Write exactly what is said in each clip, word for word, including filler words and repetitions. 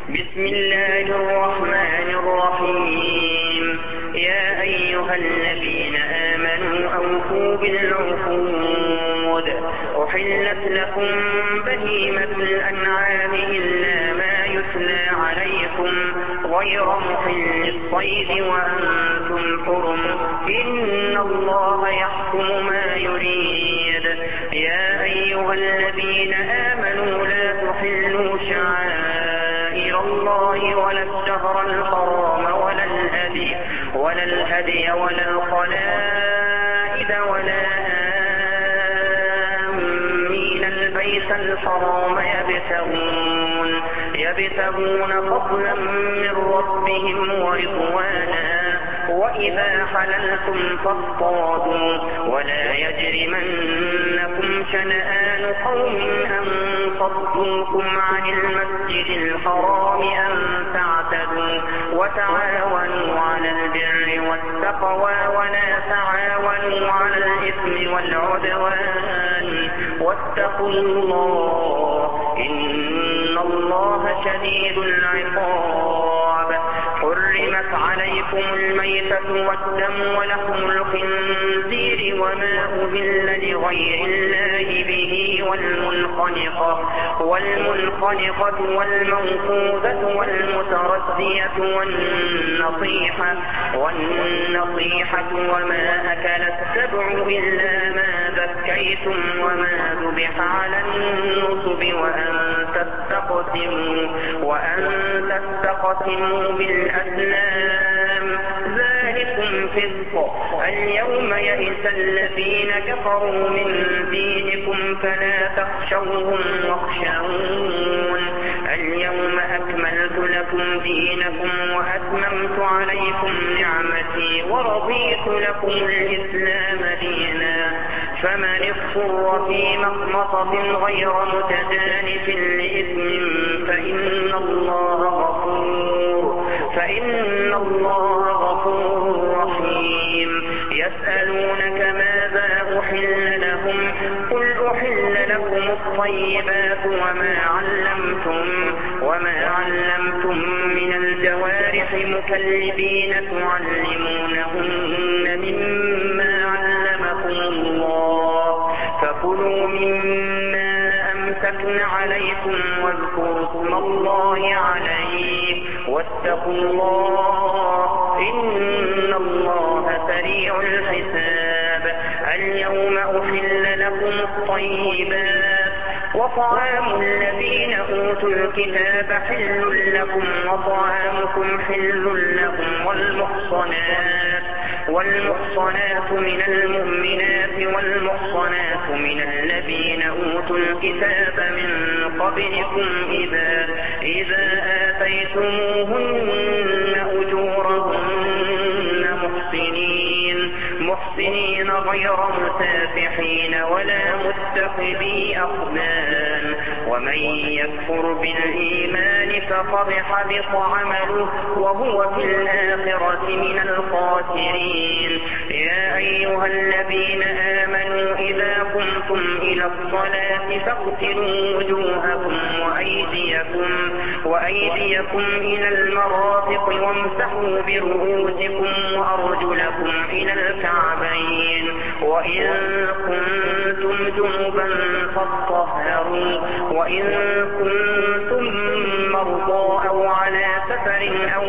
بسم الله الرحمن الرحيم يا أيها الذين آمنوا أوفوا بالعقود أحلت لكم بهيمة الأنعام إلا ما يتلى عليكم غير محل الصيد وأنتم حرم إن الله يحكم ما يريد يا أيها الذين آمنوا لا تحلوا شعائر الله ولا الشهر الحرام ولا الهدي ولا الهدي ولا القلائد ولا آمين البيت الحرام يبتغون يبتغون فضلا من ربهم ورضوانا وإذا حللتم فاصطادوا ولا يجرمنكم شنآن قوم أن صدوكم عن المسجد الحرام أن تعتدوا وتعاونوا على البر والتقوى ولا تعاونوا على الإثم والعدوان واتقوا الله إن الله شديد العقاب. حرمت عليكم الميتة والدم ولحم الخنزير وما أهل لغير الله به والمنخنقة والمنخنقة والموقوذة والمتردية والنطيحة والنطيحة وما أكل السبع إلا ما ذكيتم وما ذبح على النصب وأن تستقسموا وأن تستقسموا بالأسلام ذلكم فسق. اليوم يئس الذين كفروا من دينكم فلا تخشوهم واخشون اليوم أكملت لكم دينكم وأتممت عليكم نعمتي ورضيت لكم الإسلام دينا فمن اضطر في مخمصة غير متجانف لإثم فإن الله غفور فإن الله غفور رحيم. يسألونك ماذا أحل لهم قل أحل لكم الطيبات وما علمتم وما علمتم من الجوارح مكلبين تعلمونهن مما علمكم الله فكلوا مما أمسكن عليكم واذكروا اسم الله عليه واتقوا الله إن الله سريع الحساب. اليوم أحل لكم الطيبات وطعام الذين أوتوا الكتاب حل لكم وطعامكم حل لكم والمحصنات والمحصنات من المؤمنات والمحصنات من الذين أوتوا الكتاب من قبلكم إذا إذا آتيتموهن أجورهن محسنين محسنين غير مسافحين ولا متخذي أخدان ومن يكفر بالإيمان فقد حبط عمله وهو في الآخرة من الخاسرين. يا أيها الذين آمنوا إذا قمتم إلى الصلاة فاغسلوا وجوهكم وأيديكم وأيديكم إلى المرافق وامسحوا برؤوسكم وأرجلكم إلى الكعبين وإن كنتم جنبا فاطهروا وإن كنتم مرضى أو على سفر أو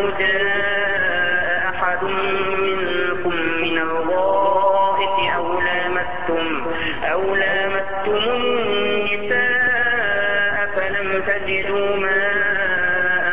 جاء أحد منكم من الغائط أو لامستم أو لامستم النساء فلم تجدوا ماء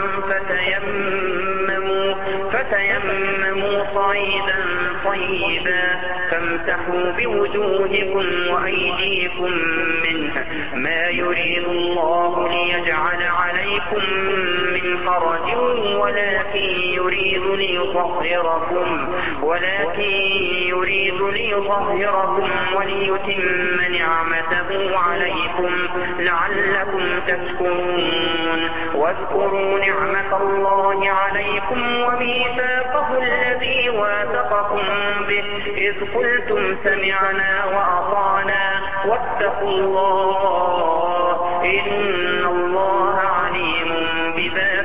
فتيمموا فتيمموا صعيدا طيبا فامسحوا بوجوهكم وأيديكم منه ما يريد الله ليجعل عليكم من حرج ولكن يريد ليطهركم ولكن يريد ليطهركم وليتم نعمته عليكم لعلكم تشكرون. واذكروا نعمة الله عليكم وميثاقه الذي واثقكم به إذ قلتم سمعنا وأطعنا واتقوا الله إن الله عليم بذات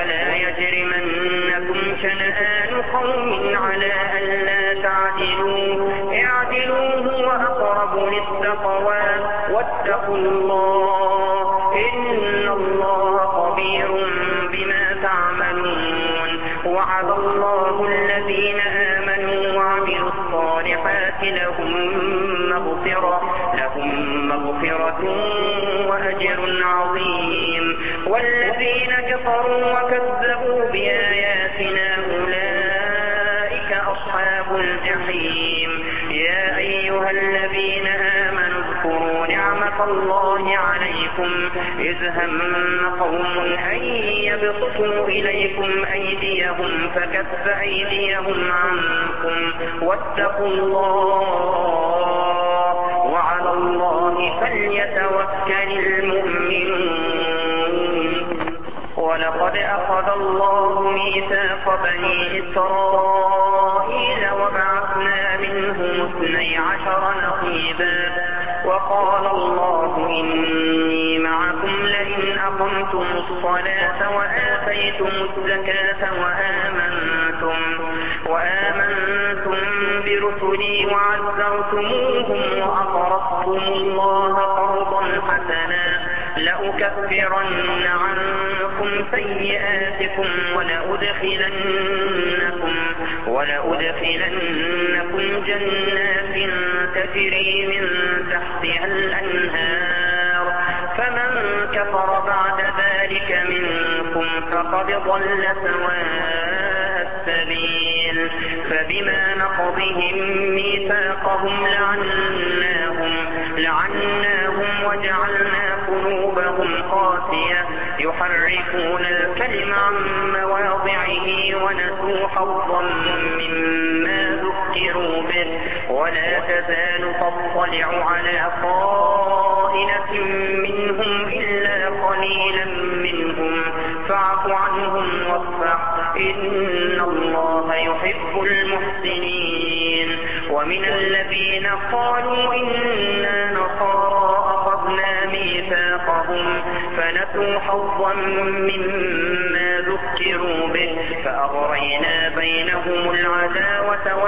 ولا يجرمنكم شنآن قوم على ألا تعدلوا اعدلوا هو أقرب للتقوى واتقوا الله إن الله خبير بما تعملون. وعد الله الذين آمنوا وعملوا الصالحات لهم مغفرة لهم مغفرة وأجر عظيم. والذين كفروا وكذبوا بآياتنا أولئك أصحاب الجحيم. يا أيها الذين آمنوا اذكروا نعمة الله عليكم إذ هم قوم أن يبسطوا إليكم أيديهم فكف أيديهم عنكم واتقوا الله وعلى الله فليتوكل المؤمنون. ولقد أخذ الله ميثاق بني إسرائيل وبعثنا منهم اثني عشر نقيبا وقال الله إني معكم لئن أقمتم الصلاة وآتيتم الزكاة وآمنتم, وآمنتم برسلي وعزرتموهم وأقرضتم الله قرضا حسنا لأكفرن عنكم سيئاتكم ولأدخلنكم, ولأدخلنكم جنات تجري من تحتها الأنهار فمن كفر بعد ذلك منكم فقد ضل سواء السبيل. فبما نقضهم ميثاقهم لعناهم, لعناهم وجعلنا قلوبهم قاسية يحرفون الكلم عن مواضعه ونسوا حظا مما ذكروا به ولا تزال تطلع على خائنة منهم إلا قليلا منهم فاعف عنهم واصفح إن الله يحب المحسنين. ومن الذين قالوا إنا نصارى أخذنا ميثاقهم فنسوا حظا مما ذكروا به فأغرينا بينهم العداوة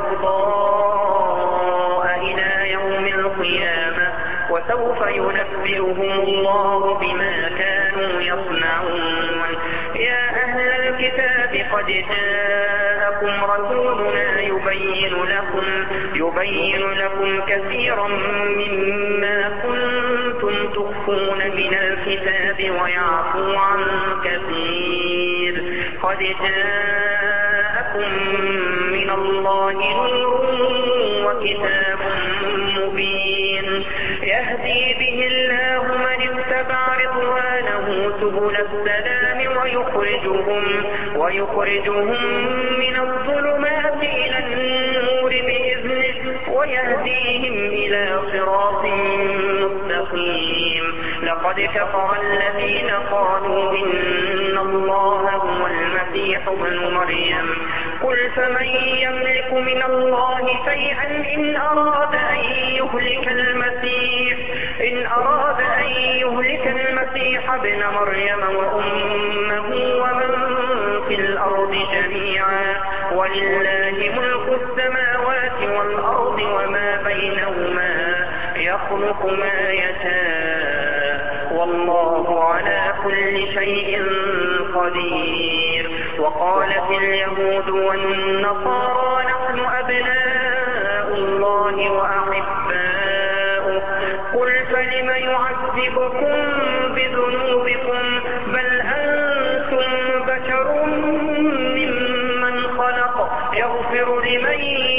والبغضاء إلى يوم القيامة وسوف ينبئهم الله بما كانوا يصنعون. يا أهل الكتاب قد جاءكم رسولنا يبين لكم, يبين لكم كثيرا مما كنتم تخفون من الكتاب ويعفو عن كثير. قد جاءكم من الله نور وكتاب مبين يهدي به الله من اتبع رضوانه سبل السلام ويخرجهم, ويخرجهم من الظلمات إلى النور بإذنه ويهديهم إلى صراط مستقيم. لقد كفر الذين قالوا إن الله هو المسيح ابن مريم قل فمن يملك من الله شيئا إن أراد أن يهلك المسيح إن أراد أن يهلك المسيح ابن مريم وأمه ومن في الأرض جميعا ولله ملك السماوات والأرض وما بينهما يخلق ما يشاء والله على كل شيء قدير. وقالت اليهود والنصارى نحن أبناء الله وأحباؤه قل فلم يعذبكم بذنوبكم بل أنتم بشر ممن خلق يغفر لمن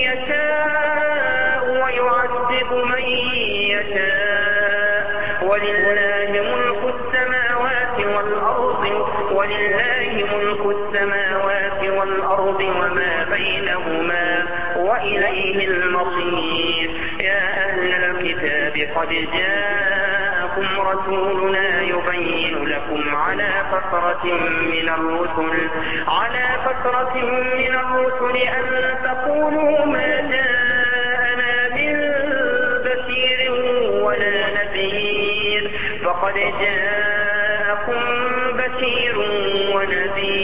يشاء ويعذب من يشاء ولله ملك السماوات والأرض ولله ملك السماوات والأرض وما بينهما وإليه المصير. يا أهل الكتاب قد جاءكم رسولنا يبين لكم على فترة من الرسل على فترة من الرسل أن تقولوا ما جاءنا من بشير ولا نذير فقد جاءكم بشير ونذير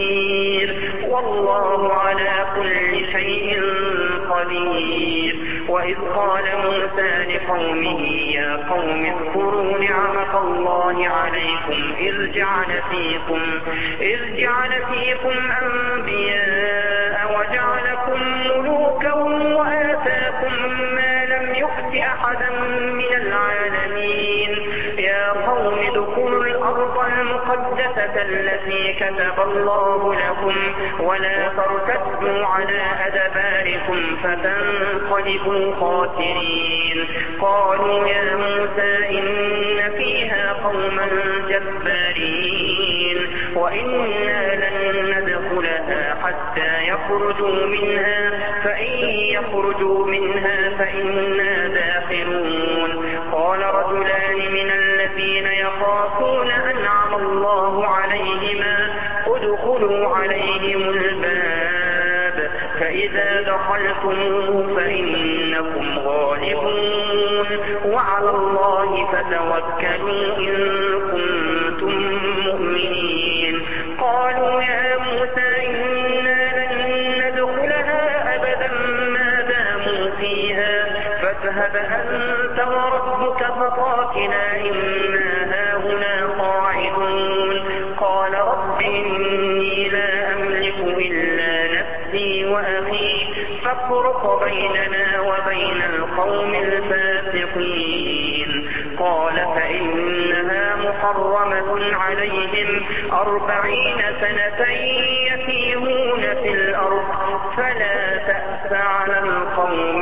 قدير. وإذ قال موسى لقومه يا قوم اذكروا نعمة الله عليكم إذ جعل فيكم, إذ جعل فيكم أنبياء وجعلكم ملوكا وآتاكم ما لم يؤت أحدا من العالمين. يا قوم ادخلوا الأرض المقدسة التي كتب الله لكم ولا ترتدوا على أدباركم فتنقلبوا خاسرين. قالوا يا موسى إن فيها قوما جبارين وإنا لن ندخلها حتى يخرجوا منها فإن يخرجوا منها فإنا داخلون. قال رجلان من الذين يخافون أنعم الله عليهما ادخلوا عليهم الباب فإذا دخلتموه فإنكم غالبون وعلى الله فتوكلوا إن كنتم مؤمنين. قالوا يا موسى إنا لن ندخلها أبدا ما داموا فيها فاذهب أنت وربك فقاتلا إنا هاهنا قاعدون. قال رب إني لا أملك إلا نفسي وأخي فافرق بيننا وبين القوم الفاسقين. قال فإنها محرمة عليهم أربعين سنة يتيهون في الأرض فلا تأس على القوم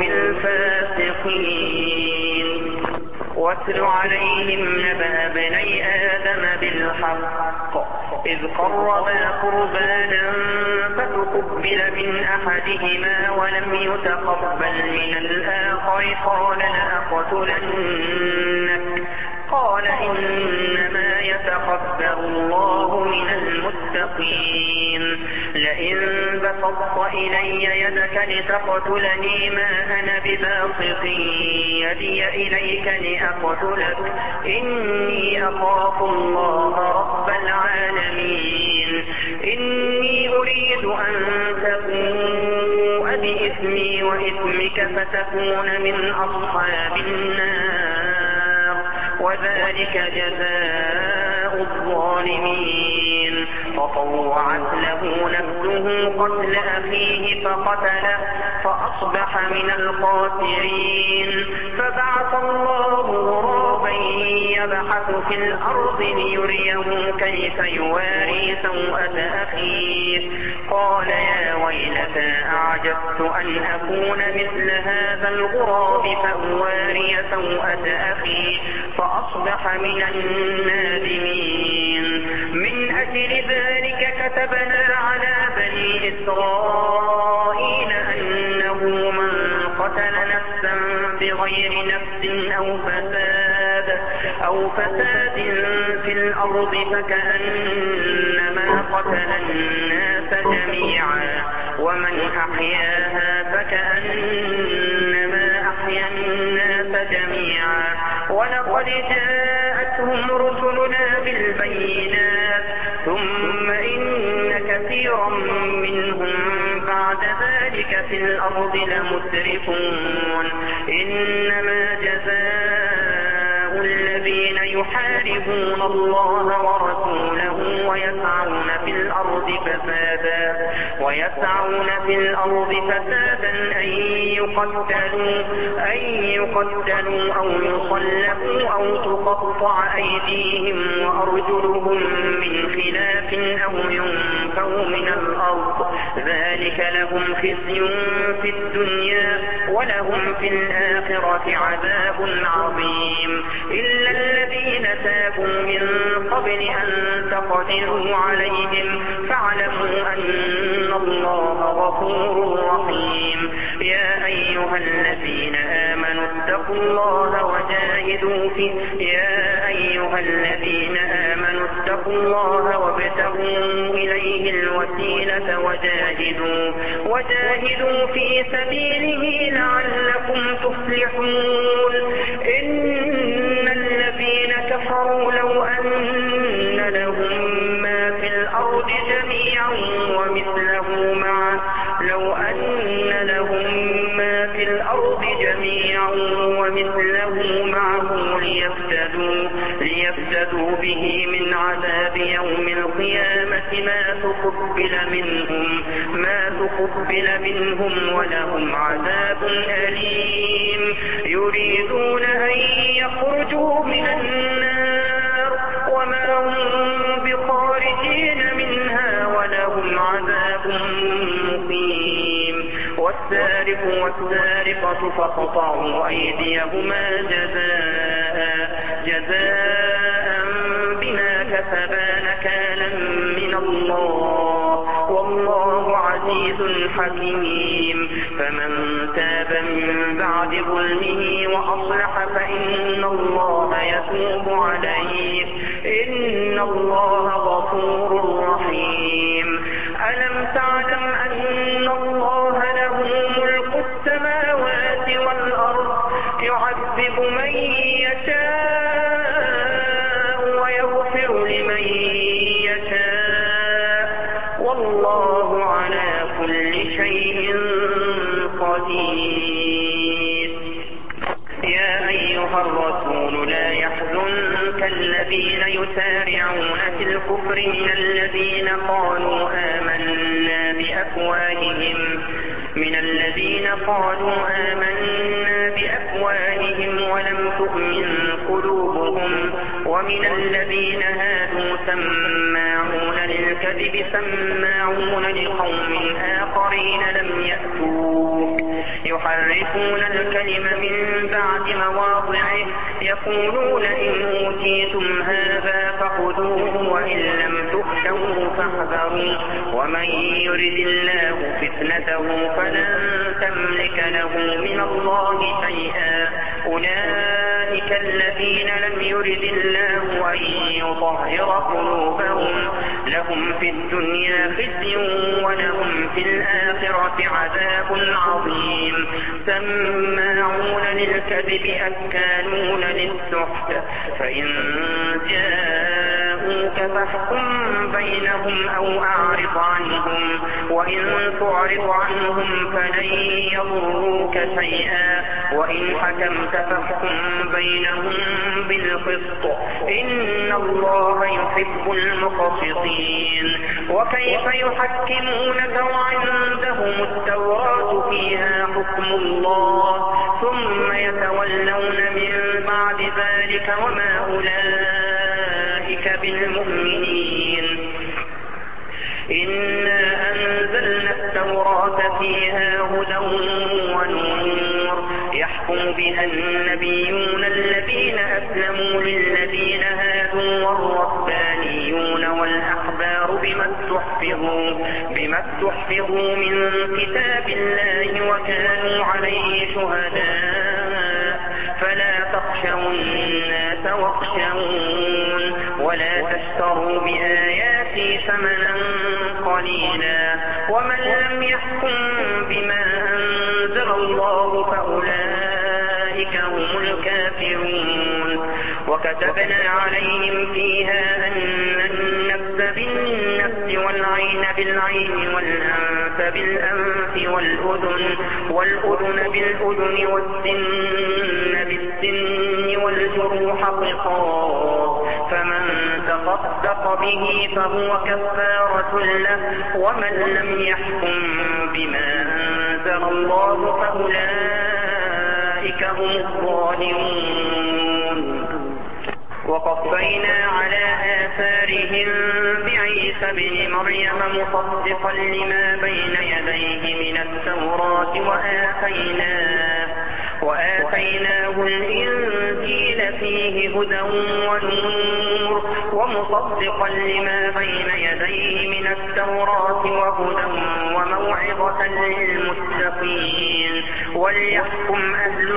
الفاسقين. واتل عليهم نبأ ابني آدم بالحق إذ قربا قربانا فتقبل من أحدهما ولم يتقبل من الآخر قال لأقتلنك قال إنما يتقبل الله من المتقين. لئن بسطت إلي يدك لتقتلني ما أنا بباسط يدي إليك لأقتلك إني أخاف الله رب العالمين. إني أريد أن تبوء بإثمي وإثمك فتكون من أصحاب النار وذلك جزاء الظالمين. فطوعت له نفسه قتل أخيه فقتله فأصبح من الخاسرين. فبعث الله غرابا يبحث في الأرض ليريه كيف يواري سوءة أخيه قال يا ويلتى أعجبت أن أكون مثل هذا الغراب فأواري سوءة أخي فأصبح من النادمين. من أجل ذلك كتبنا على بني إسرائيل أنه من قتل نفسا بغير نفس أو فساد أو فساد في الأرض فكأنما قتل الناس جميعا ومن أحياها فكأنما أحيا الناس جميعا. ولقد جاءتهم رسلنا بالبينات ثم إن كثيرا منهم بعد ذلك في الأرض لمسرفون. إنما جزاء الذين يحاربون الله ورسوله ويسعون في الأرض فسادا ويسعون في الأرض فسادا أن يقتلوا أن يقتلوا أو يصلبوا أو تقطع أيديهم وأرجلهم من خلاف أو ينفوا من الأرض ذلك لهم خزي في الدنيا ولهم في الآخرة عذاب عظيم. إلا الذين تابوا من قبل أن تقدروا عليهم فاعلموا أن الله غفور رحيم. يا أيها الذين آمنوا اتقوا الله وجاهدوا فيه يا أيها الذين آمنوا اتقوا الله وابتغوا إليه الوسيلة وجاهدوا وجاهدوا في سبيله لعلكم تفلحون. إن الذين كفروا لو أن لهم ما في الأرض جميعا ومثله معه لو أن لهم ما ومثله معه ليفتدوا, ليفتدوا به من عذاب يوم القيامة ما تقبل منهم, ما تقبل منهم ولهم عذاب أليم. يريدون أن يخرجوا من النار وما هم بخارجين منها ولهم عذاب مقيم. والسارق والسارقة فاقطعوا أيديهما جزاء, جزاء بما كسبا نكالا من الله والله عزيز حكيم. فمن تاب من بعد ظلمه وأصلح فإن الله يتوب عليه إن الله غفور رحيم. ألم تعلم أن الله له ملك السماوات والأرض يعذب من يشاء ويغفر لمن يشاء والله على كل شيء قدير. يا أيها الرسول لا يحزنك الذين يسارعون في الكفر من الذين قالوا آمنا بأفواههم من الذين قالوا آمنا بأفواههم ولم تؤمن قلوبهم ومن الذين هادوا سماعون للكذب سماعون لقوم آخرين لم يأتوك يحرفون الكلم من بعد مواضعه يقولون إن أوتيتم هذا فخذوه وإن لم تؤتوه فاحذروا ومن يرد الله فتنته فلن تملك له من الله شيئا. أولئك الذين لم يرد الله أن يطهر قلوبهم لهم في الدنيا خزي ولهم في الآخرة عذاب عظيم. سماعون للكذب أكالون للسحت فإن جاءوك فاحكم بينهم أو أعرض عنهم وإن تعرض عنهم فلن يضروك شيئا وإن حكمت فاحكم بينهم بالقسط إن الله يحب المقسطين. وكيف يحكمونك وعندهم التوراة فيها حكم الله ثم يتولون من بعد ذلك وما أولئك بالمؤمنين. إنا أنزلنا التوراة فيها هدى ونور يحكم بها النبيون الذين أسلموا للذين هادوا والربانيون والأحبار بما استحفظوا, بما استحفظوا من كتاب الله وكانوا عليه شهداء فلا تخشوا الناس واخشون ولا تشتروا بآياتي ثمنا قليلا ومن لم يحكم بما أنزل الله فأولئك هم الكافرون. وكتبنا عليهم فيها أن النفس بالنفس والعين بالعين والأنف بالأنف والأذن, والأذن بالأذن والسن بالسن والجروح قصاص فمن تصدق به فهو كفارة له ومن لم يحكم بما أنزل الله فأولئك هم الظالمون. وقفينا على آثارهم بعيسى بن مريم مصدقا لما بين يديه من التوراة وآتيناه, وآتيناه الإنجيل فيه هدى ونور ومصدقا لما بين يديه من التوراة وهدى وموعظة للمتقين. وليحكم أهل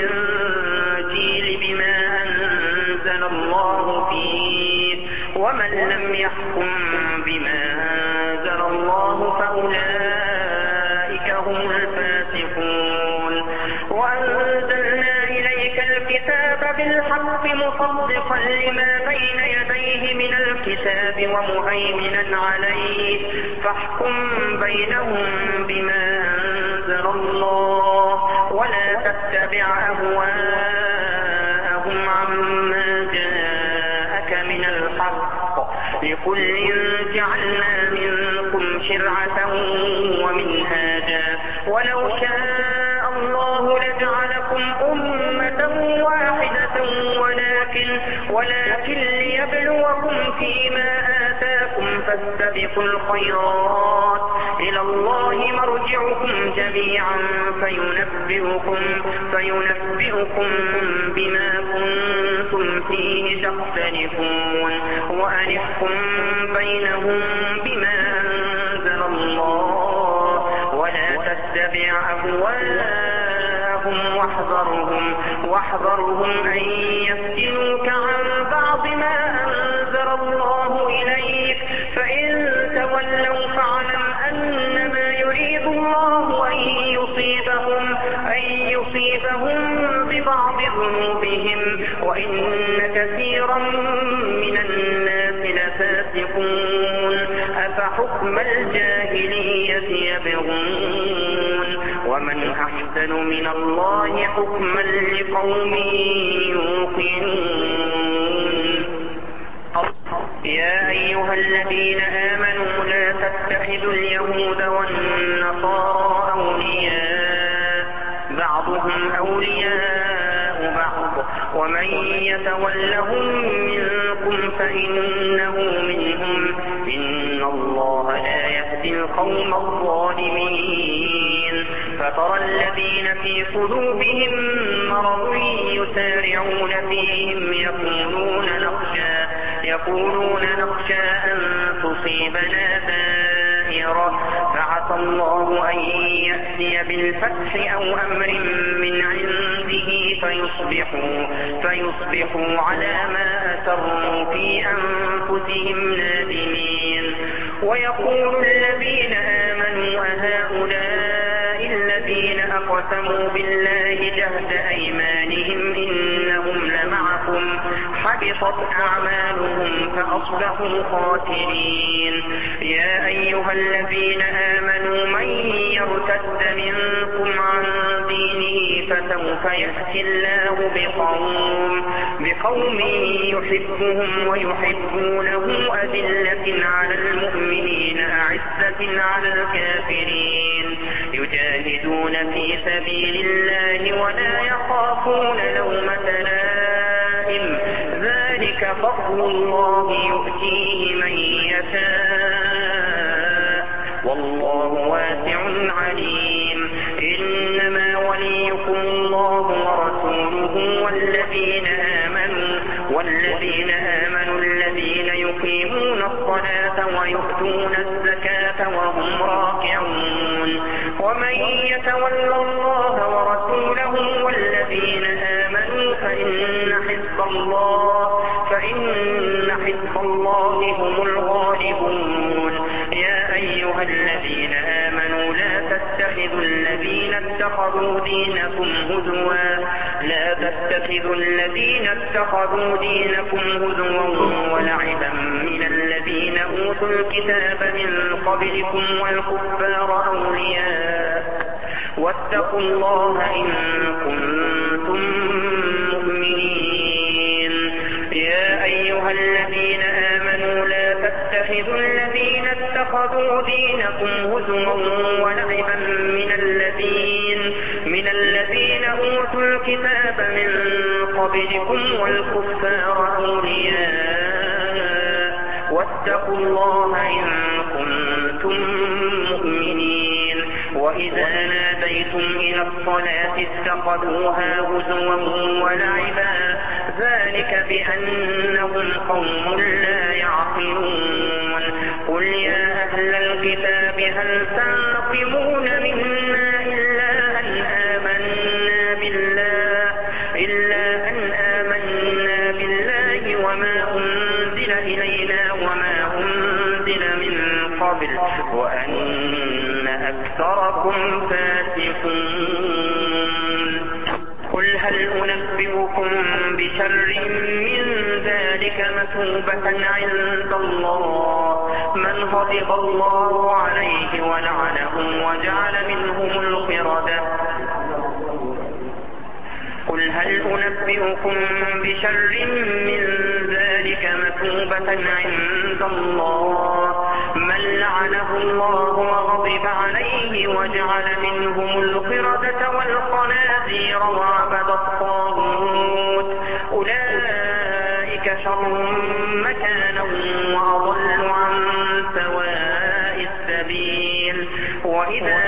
الإنجيل بما أنزل الله فيه ومن لم يحكم بما أنزل الله فأولئك هم الفاسقون. وأنزلنا إليك الكتاب بالحق مصدقا لما بين يديه من الكتاب ومهيمنا عليه فاحكم بينهم بما أنزل الله ولا تتبع أهواءهم أهواءهم عما جاءك من الحق، لكل جعلنا منكم شرعة ومنهاجا، ولو شاء الله لجعلكم أمة واحدة ولكن, ولكن ليبلوكم فيما آتاكم فاستبقوا الخيرات، إلى الله مرجعكم جميعا فينبئكم, فينبئكم بما كنتم فيه تختلفون، وأنحكم بينهم بما أنزل الله، ولا تتبع أهواءهم واحذرهم, واحذرهم أن يفتنوك عن بعض ما أنزل الله إليك، فإن تولوا فاعلم أنما يريد الله أن يصيبهم, أن يصيبهم ببعض ذنوبهم، وإن كثيرا من الناس لفاسقون. أفحكم الجاهلية يبغون ومن أحسن من الله حكما لقوم يوقنون. يا أيها الذين آمنوا لا تتخذوا اليهود والنصارى أولياء بعضهم أولياء بعض، ومن يتولهم منكم فإنه منهم، إن الله لا يهدي القوم الظالمين. فترى الذين في قلوبهم مرض يسارعون فيهم يقولون نخشى, يقولون نخشى أن تصيبنا دائرة، فعسى الله أن يأتي بالفتح أو أمر من عنده فيصبحوا, فيصبحوا على ما أسروا في أنفسهم نادمين. ويقول الذين آمنوا أهؤلاء الذين أقسموا بالله جهد أيمانهم إنهم لمعكم، حبطت أعمالهم فأصبحوا خاسرين. يا أيها الذين آمنوا من يرتد منكم عن دينه فسوف يأتي الله بقوم, بقوم يحبهم ويحبونه أذلة على المؤمنين أعزة على الكافرين، يجاهدون في سبيل الله ولا يخافون لومة لائم، ذلك فضل الله يؤتيه من يشاء والله واسع عليم. إنما وليكم الله ورسوله والذين آمنوا, والذين آمنوا الذين يقيمون الصلاة ويؤتون الزكاة وهم راكعون. ومن يتول الله ورسوله والذين آمنوا فإن حزب الله, فإن حزب الله هم الغالبون. يا أيها الذين آمنوا لا تتخذوا الذين اتخذوا دينكم هزوا, لا تتخذوا الذين اتخذوا دينكم هزوا ولعبا من الذين أوتوا الكتاب من قبلكم والكفار أولياء، واتقوا الله إن كنتم مؤمنين. يا أيها الذين آمنوا لا تتخذوا الذين اتخذوا دينكم هزوا ولعبا من الذين, من الذين أوتوا الكتاب من قبلكم والكفار أولياء، واتقوا الله إن كنتم مؤمنين. وإذا ناديتم إلى الصلاة اتخذوها هزوا ولعبا، ذلك بأنهم قوم لا يعقلون. قل يا أهل الكتاب هل تنقمون منا إلا أن آمنا بالله, إلا أن آمنا بالله وما أنزل إلينا وما أنزل من قبل وأن أكثركم فاسقون. قل هل أنبئكم بشر من ذلك مثوبة عند الله من غضب الله عليه ولعنه وجعل منهم القردة. قل قل هل أنبئكم بشر من ذلك مثوبة عند الله من لعنه الله وغضب عليه وجعل منهم القردة والخنازير وعبد الطاغوت أولئك شر مكانا وأضل عن سواء السبيل وإذا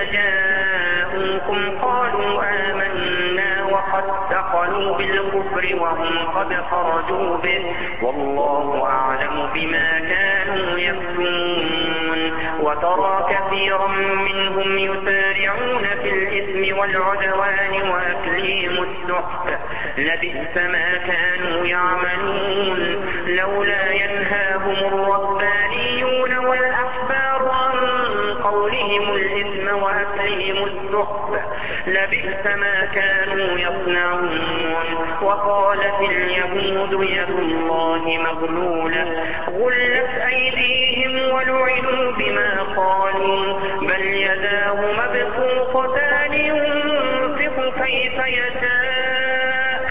جاءوكم قالوا آمنا وقد دخلوا بالكفر وهم قد خرجوا به والله أعلم بما كانوا يكتمون وترى كثيرا منهم يسارعون في الإثم والعدوان وأكلهم السحت لبئس ما كانوا يعملون لولا ينهاهم الربانيون والأحبار عن قولهم الإثم وأكلهم السحت لبئس ما كانوا يصنعون وقالت اليهود يد الله مغلولة غلت أيديهم ولعنوا بما قالوا بل يداه مبسوطتان ينفق كيف يشاء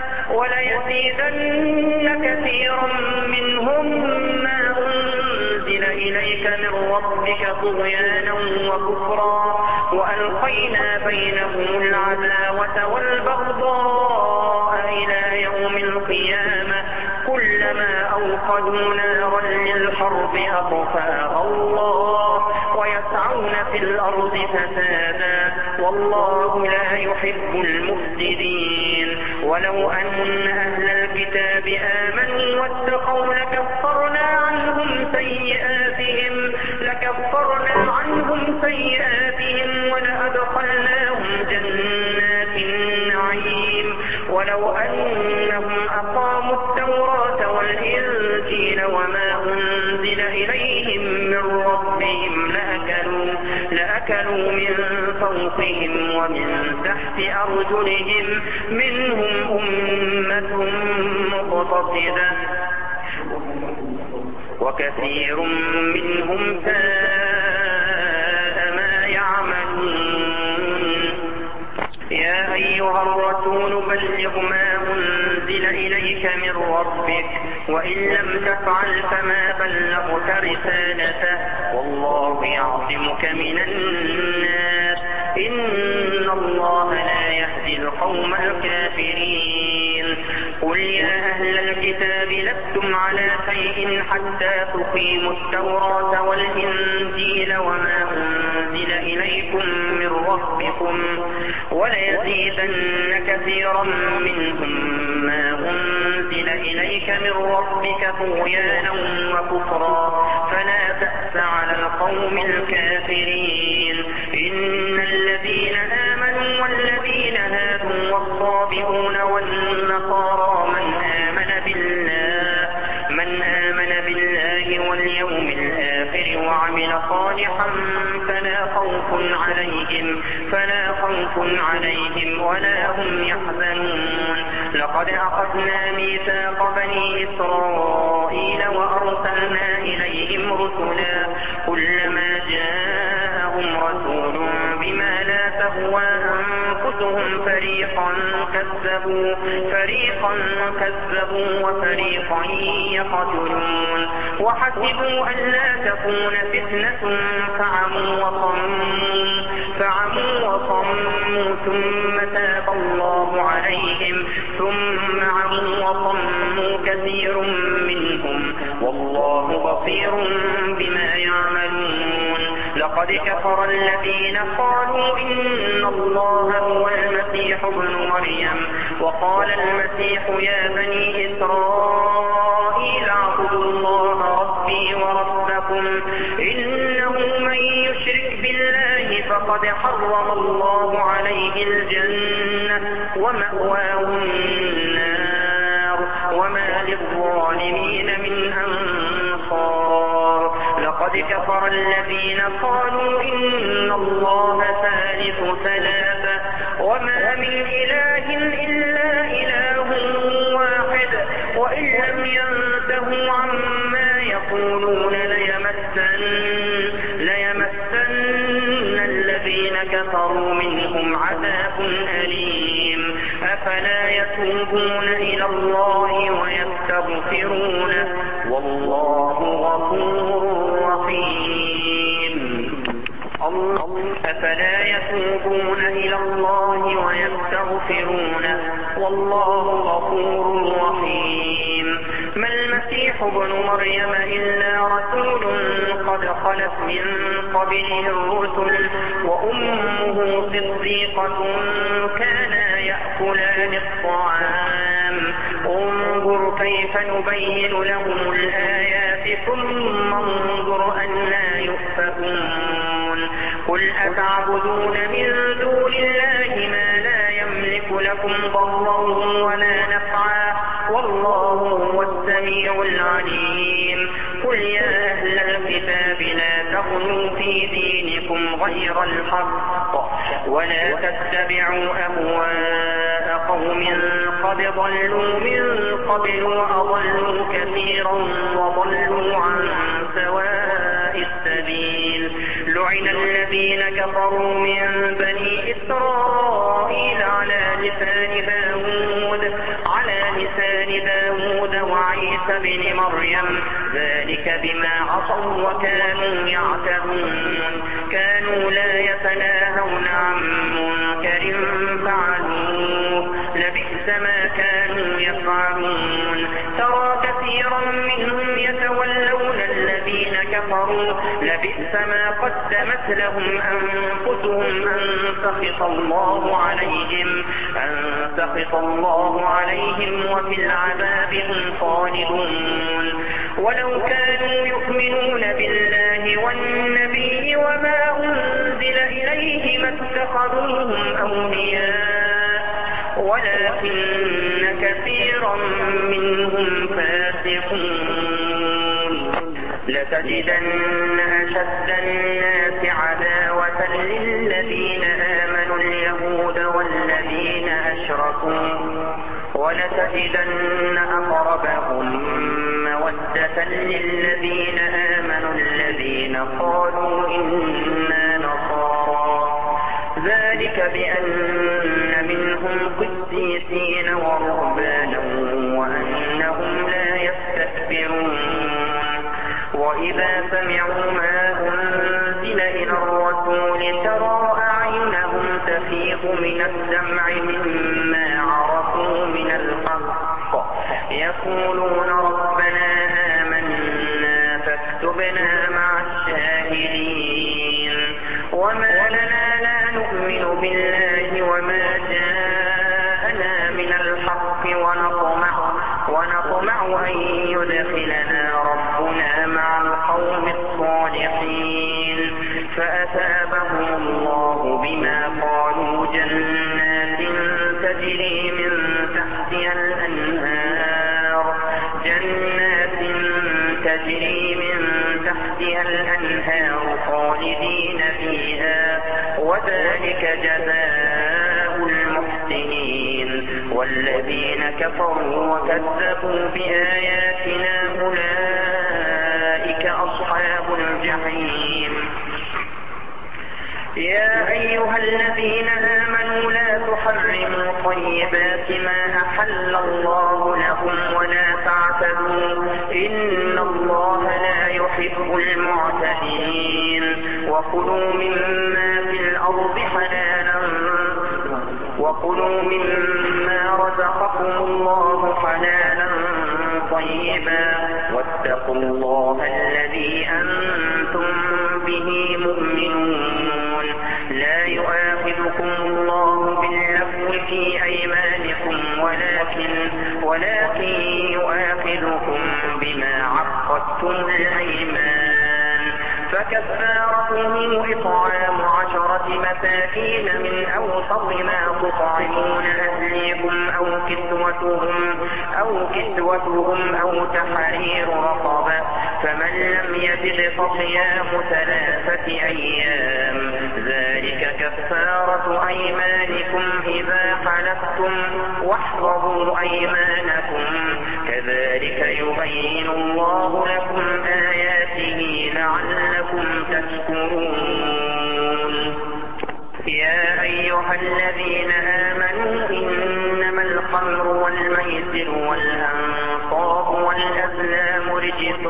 وليزيدن كثيرا منهم ما أنزل إليك من ربك طغيانا وكفرا وألقينا بينهم العداوة والبغضاء إلى يوم القيامة كلما أوقدوا نارا للحرب أطفاها الله ويسعون في الأرض فسادا والله لا يحب المفسدين ولو أن أهل الكتاب آمنوا واتقوا لكفرنا عنهم سيئاتهم لكفرنا عنهم سيئاتهم ولأدخلناهم جنات النعيم ولو أنهم أقاموا التوراة والإنجيل وما أنزل إليهم من ربهم لأكلوا, لأكلوا من فوقهم ومن تحت أرجلهم منهم أمة مقتصدة وكثير منهم ساء ما يعملون يا أيها الرسول بلغ ما أنزل إليك من ربك وإن لم تفعل فما بلغت رسالته والله يعصمك من الناس إن الله لا يهدي القوم الكافرين قل يا أهل الكتاب لستم على شيء حتى تقيموا التوراة والإنجيل وما أنزل إليكم من ربكم وليزيدن كثيرا منهم ما أنزل إليك من ربك طغيانا وكفرا فلا تأس على القوم الكافرين إن الذين آمنوا والذين هادوا والصابئون والنصارى من آمن بالله من آمن بالله واليوم الآخر وعمل صالحا فلا خوف عليهم فلا خوف عليهم ولا هم يحزنون لقد أخذنا ميثاق بني إسرائيل وأرسلنا إليهم رسلا كلما جاءهم رسول بما لا تهوى أنفسهم فريقا كذبوا فريقا كذبوا وفريقا يقتلون وحسبوا أن لا تكون فتنة فعموا وصموا فعموا وصموا ثم تاب الله عليهم ثم عموا وصموا كثير منهم والله بصير بما يعملون لقد كفر الذين قالوا إن الله هو المسيح ابن مريم وقال المسيح يا بني إسرائيل اعبدوا الله ربي وربكم إنه من يشرك بالله فقد حرم الله عليه الجنة ومأواه النار وما للظالمين من أنصار لقد كفر الذين قالوا إن الله ثالث ثلاثة وما من إله إلا إله واحد وإن لم ينتهوا عما يقولون ليمسن ليمسن الذين كفروا منهم عذاب أليم أفلا يتوبون إلى الله ويستغفرونه والله غفور رحيم. أفلا يتوبون إلى الله ويستغفرونه والله غفور رحيم. ما المسيح ابن مريم إلا رسول قد خلت من قبله الرسل وأمه صديقة كانا يأكلان الطعام انظر كيف نبين لهم الآيات ثم انظر أنى يؤفكون. قل أتعبدون من دون الله ما لا يملك لكم ضرا ولا نفعا والله هو السميع العليم. قل يا أهل الكتاب لا تغلوا في دينكم غير الحق ولا تتبعوا أهواء قوم قد ضلوا من قبل وأضلوا كثيرا وضلوا عن سواء السبيل. لعن الذين كفروا من بني إسرائيل على لسان داود على لسان داود وعيسى بن مريم ذلك بما عصوا وكانوا يعتدون. كانوا لا يتناهون عن منكر فعلوه لبئس ما كانوا يفعلون. ترى كثيرا منهم يتولون الذين كفروا لبئس ما قدمت لهم أنفسهم أن سخط الله عليهم أن سخط الله عليهم وفي العذاب هم خالدون. ولو كانوا يؤمنون بالله والنبي وما أنزل إليه ما اتخذوهم أولياء ولكن كثيرا منهم فاسقون. لتجدن أشد الناس عداوة للذين آمنوا اليهود والذين أشركوا ولتجدن أقربهم مودة للذين آمنوا الذين قالوا إنا نصارى ذلك بأن منهم قسيسين ورهبانا وأنهم لا يستكبرون. وإذا سمعوا ما أنزل إلى الرسول ترى أعينهم تفيض من الدمع مما عرفوا من الحق يقولون ربنا آمنا فاكتبنا مع الشاهدين. وما لنا لا نؤمن بالله وما جاءنا من الحق ونطمع ونطمع أن يدخلنا ربنا مع القوم الصالحين. فأثابهم الله بما قالوا جنات تجري من تحتها الأنهار جنات تجري من تحتها الأنهار خالدين فيها وذلك جزاء المحسنين. والذين كفروا وكذبوا بآياتنا أولئك أصحاب الجحيم. يا أيها الذين آمنوا لا تحرموا طيبات ما أحل الله لكم ولا تعتدوا إن الله لا يحب المعتدين. وكلوا مما في الأرض حلالا وكلوا مما رزقكم الله حلالا طيبا واتقوا الله الذي أنتم به مؤمنون. لا يؤاخذكم الله باللغو في أيمانكم ولكن ولكن يؤاخذكم بما عقدتم الأيمان. فكفارته إطعام عشرة مساكين من أوسط ما تطعمون أهليكم أو كسوتهم أو كسوتهم أو تحرير رقبة فمن لم يجد فصيام ثلاثة أيام ذلك كفارة أيمانكم إذا حلفتم واحفظوا أيمانكم كذلك يبين الله لكم آياته لعلكم تشكرون. يا أيها الذين آمنوا إن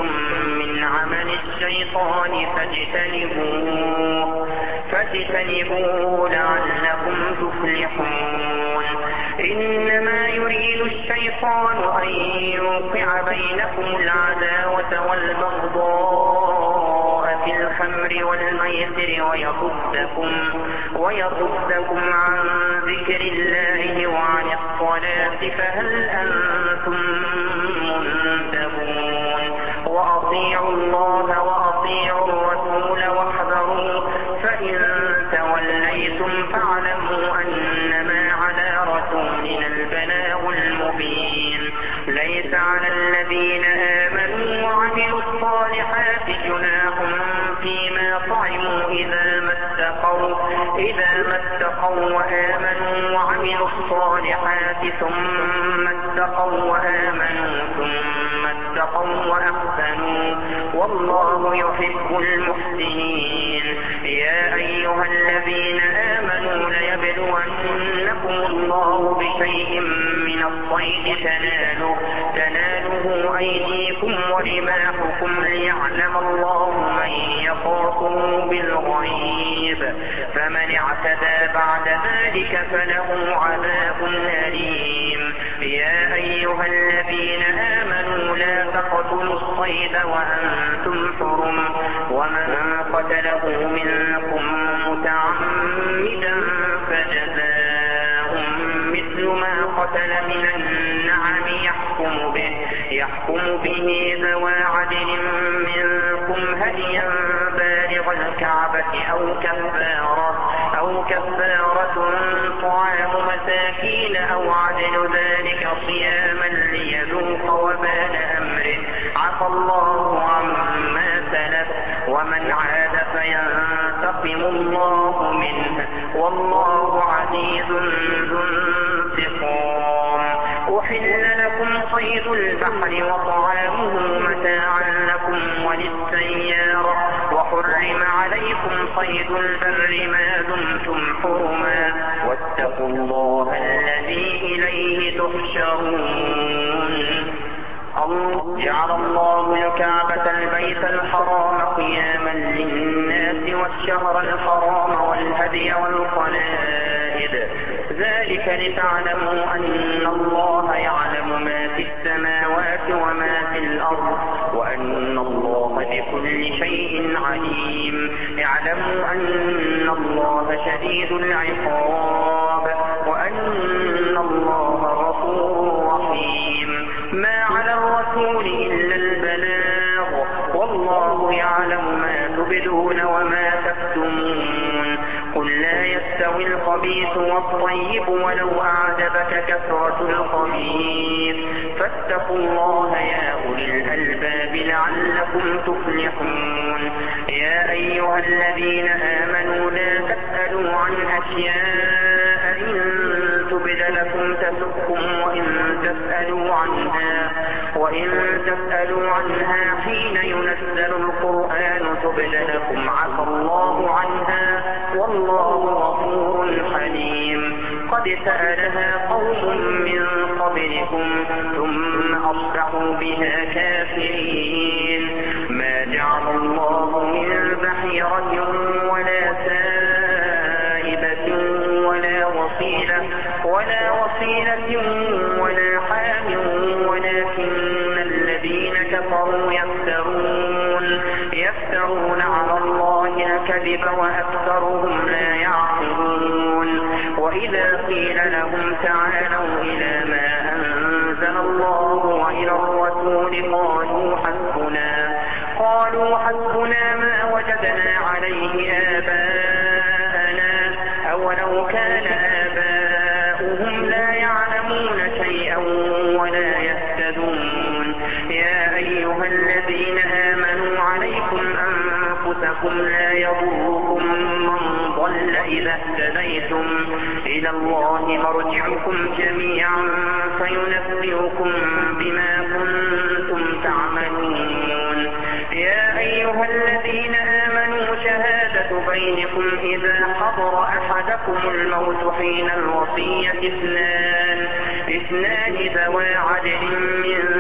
عملتم من عمل الشيطان فاجتنبوه فاجتنبوه لعلكم تفلحون. إنما يريد الشيطان أن يوقع بينكم العداوة والبغضاء في الخمر والميسر ويصدكم, ويصدكم عن ذكر الله وعن الصلاة فهل أنتم منتهون. وأطيعوا الله وأطيعوا الرسول واحذروا فإن توليتم فاعلموا أنما على رسولنا البلاغ المبين. ليس على الذين آمنوا وعملوا الصالحات جناح فيما طعموا إذا ما اتقوا إذا ما اتقوا وآمنوا وعملوا الصالحات ثم اتقوا وآمنوا ثم اتقوا وأحسنوا والله يحب المحسنين. يا أيها الذين آمنوا ليبلونكم الله بشيء من الصيد تناله, تناله أيديكم ورماحكم ليعلم الله من يخافه بالغيب فمن اعتدى بعد ذلك فله عذاب أليم. يا أيها الذين آمنوا لا تقتلوا الصيد وأنتم حرم ومن قتله منكم متعمدا فجزاء مثل ما قتل من النعم يحكم به, يحكم به ذوى عدل منكم هديا بالغ الكعبة أو كفارة, أو كفارة طعام مساكين أو عدل ذلك صياما ليذوق وبال أمره عفى الله عما سلف ومن عاد فينتقم الله منه والله عزيز ذو انتقام. أحل لكم صيد البحر وطعامه متاعا لكم وللسيارة وحرم عليكم صيد البر ما دمتم حرما واتقوا الله الذي إليه تحشرون. جعل الله الكعبة البيت الحرام قياما للناس والشهر الحرام والهدي والقلائد ذلك لتعلموا أن الله يعلم ما في السماوات وما في الأرض وأن الله بكل شيء عليم. اعلموا أن الله شديد العقاب وأن الله غفور رحيم. ما على الرسول إلا البلاغ والله يعلم ما تبدون وما تكتمون. قل لا يستوي الخبيث والطيب ولو أعجبك كثرة الخبيث فاتقوا الله يا أولي الألباب لعلكم تفلحون. يا أيها الذين آمنوا لا تسألوا عن أشياء إن تبد لكم تسؤكم وإن تسألوا عنها وإن تسألوا عنها حين ينزل القرآن تبد لكم عفى الله عنها والله غفور حليم. قد سألها قوم من قبلكم ثم أصبحوا بها كافرين. ما جعل الله من بحيرة ولا سائبة ولا وصيلة ولا وصيلة ولا حام ولكن الذين كفروا يفترون يفترون على الله الكذب وأكثرهم لا يعقلون. وإذا قيل لهم تعالوا إلى ما أنزل الله وإلى الرسول قالوا حسبنا قالوا حسبنا ما وجدنا عليه آباءنا أولو كان آباؤهم لا يعلمون شيئا ولا يهتدون. يا أيها الذين آمنوا عليكم أنفسكم لا يضركم من ضل إذا اهتديتم إلى الله مرجعكم جميعا فينبئكم بما كنتم تعملون. يا أيها الذين آمنوا شهادة بينكم إذا حضر أحدكم الموت حين الوصية اثنان اثنان ذوى عدل منكم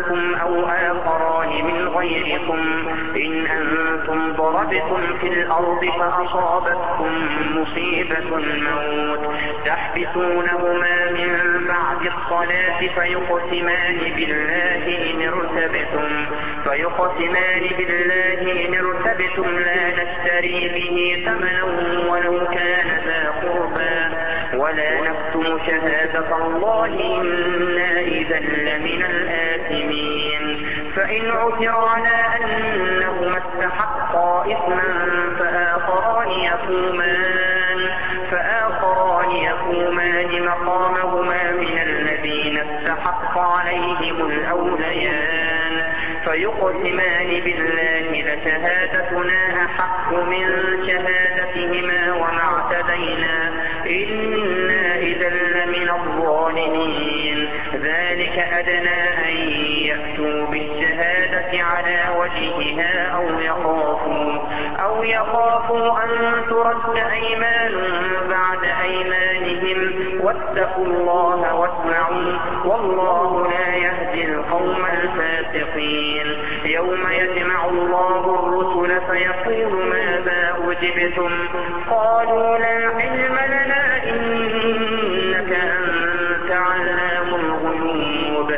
معكم أو آخران من غيركم إن أنتم ضربتم في الأرض فأصابتكم مصيبة الموت تحبسونهما من بعد الصلاة فيقسمان بالله إن ارتبتم فيقسمان بالله إن ارتبتم لا نشتري به ثمنا ولو كان ذا قربى ولا نكتم شهادة الله إنا إذا لمن الآثمين فإن عثر على أنهما استحقا إثما فآخران يقومان فآخران يقومان مقامهما من الذين استحق عليهم الأوليان فيقسمان بالله لشهادتنا أحق من شهادتهما وما اعتدينا إنا إذا لمن الظالمين ذلك أدنى أن يأتوا بالشهادة على وجهها أو يخافوا أو يخافوا أن ترد أيمان بعد أيمانهم واتقوا الله واسمعوا والله لا يهدي القوم الفاسقين يوم يجمع الله الرسل فيقول ماذا أجبتم قالوا لا علم لنا إنك أنت علام الغيوب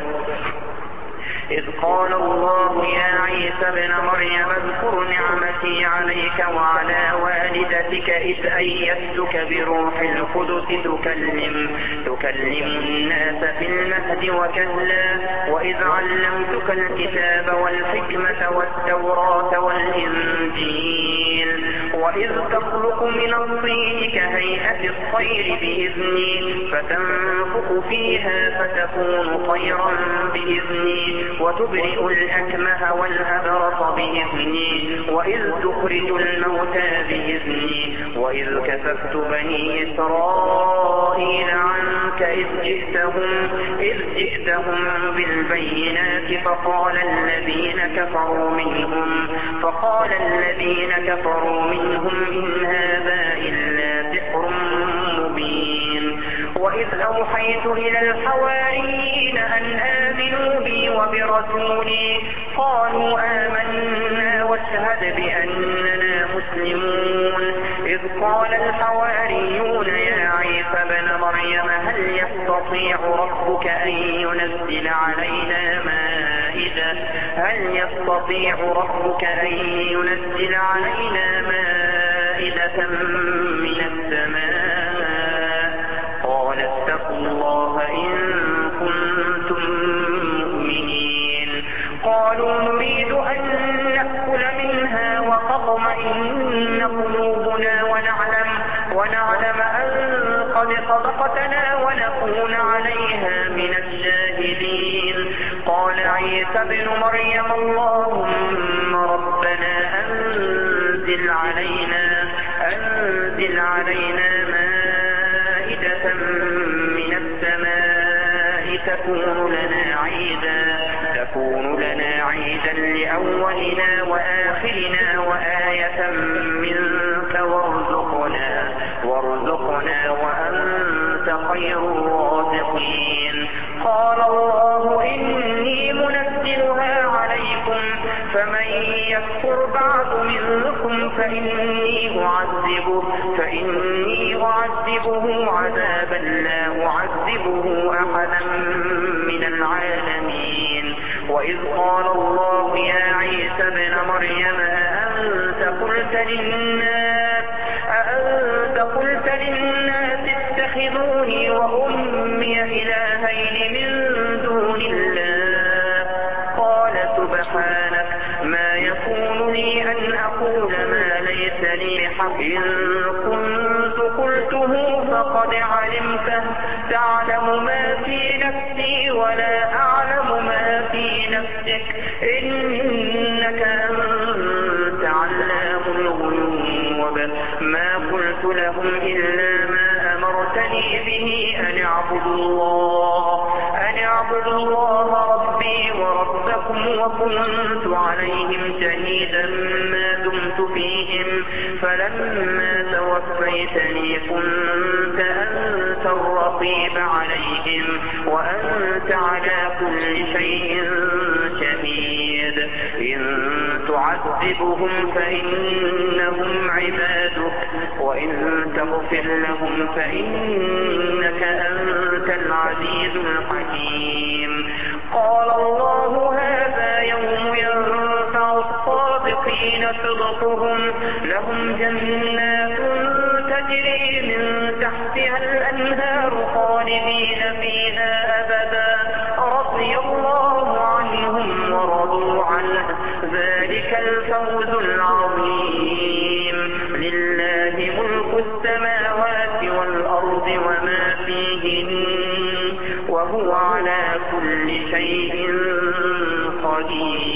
إذ قال الله يا عيسى ابن مريم اذكر نعمتي عليك وعلى والدتك إذ أيدتك بروح القدس تكلم, تكلم الناس في المهد وكهلا وإذ علمتك الكتاب والحكمة والتوراة والإنجيل وإذ تخلق من الطين كهيئة الطير بإذني فتنفخ فيها فتكون طيرا بإذني وتبرئ الأكمه والأبرص بإذني وإذ تخرج الموتى بإذني وإذ كففت بني إسرائيل عنك إذ جئتهم, إذ جئتهم بالبينات فقال الذين كفروا منهم فقال الذين كفروا منهم إن هذا إلا سحر مبين وإذ أوحيت إلى الحواريين أن آمنوا بي وبرسولي قالوا آمنا واشهد بأننا مسلمون إذ قال الحواريون يا عيسى ابن مريم هل يستطيع ربك أن ينزل علينا مائدة هل يستطيع ربك أن ينزل علينا مائدة من السماء قال اتقوا الله إن كنتم مؤمنين قالوا نريد أن نأكل منها وتطمئن قلوبنا ونعلم, ونعلم أن قد صدقتنا ونكون عليها من الشاهدين قال عيسى ابن مريم اللهم ربنا أنزل علينا, أنزل علينا مائدة من السماء تكون لنا عيدا تكون لنا عيدا لأولنا وآخرنا وآية منك وارزقنا وارزقنا وأنت خير الرازقين قال الله إني منزلها عليكم فمن يكفر بعد منكم فإني أعذبه, فإني أعذبه عذابا لا أعذبه أحدا من العالمين وإذ قال الله يا عيسى ابن مريم أأنت قلت للناس أأنت قلت للناس اتخذوني وأمي إلهين من دون الله قال سبحانك ما يكون لي أن أقول ما ليس لي حق إن كنت قلته فقد علمته تعلم ما في نفسي ولا أعلم ما في نفسك إنك أنت علام الغيوب ما قلت لهم إلا ما أمرتني به أن اعبدوا الله أن اعبدوا الله ربي وربكم وكنت عليهم شهيدا ما دمت فيهم فلما توفيتني كنت أنت الرقيب عليهم وأنت على كل شيء إن تعذبهم فإنهم عبادك وإن تغفر لهم فإنك أنت العزيز الحكيم. قال الله هذا يوم ينفع الصادقين صدقهم لهم جنات تجري من تحتها الأنهار خالدين فيها أبدا رضي الله عنهم ورضوا عنه ذلك الفوز العظيم. لله ملك السماوات والأرض وما فيهن وهو على كل شيء قدير.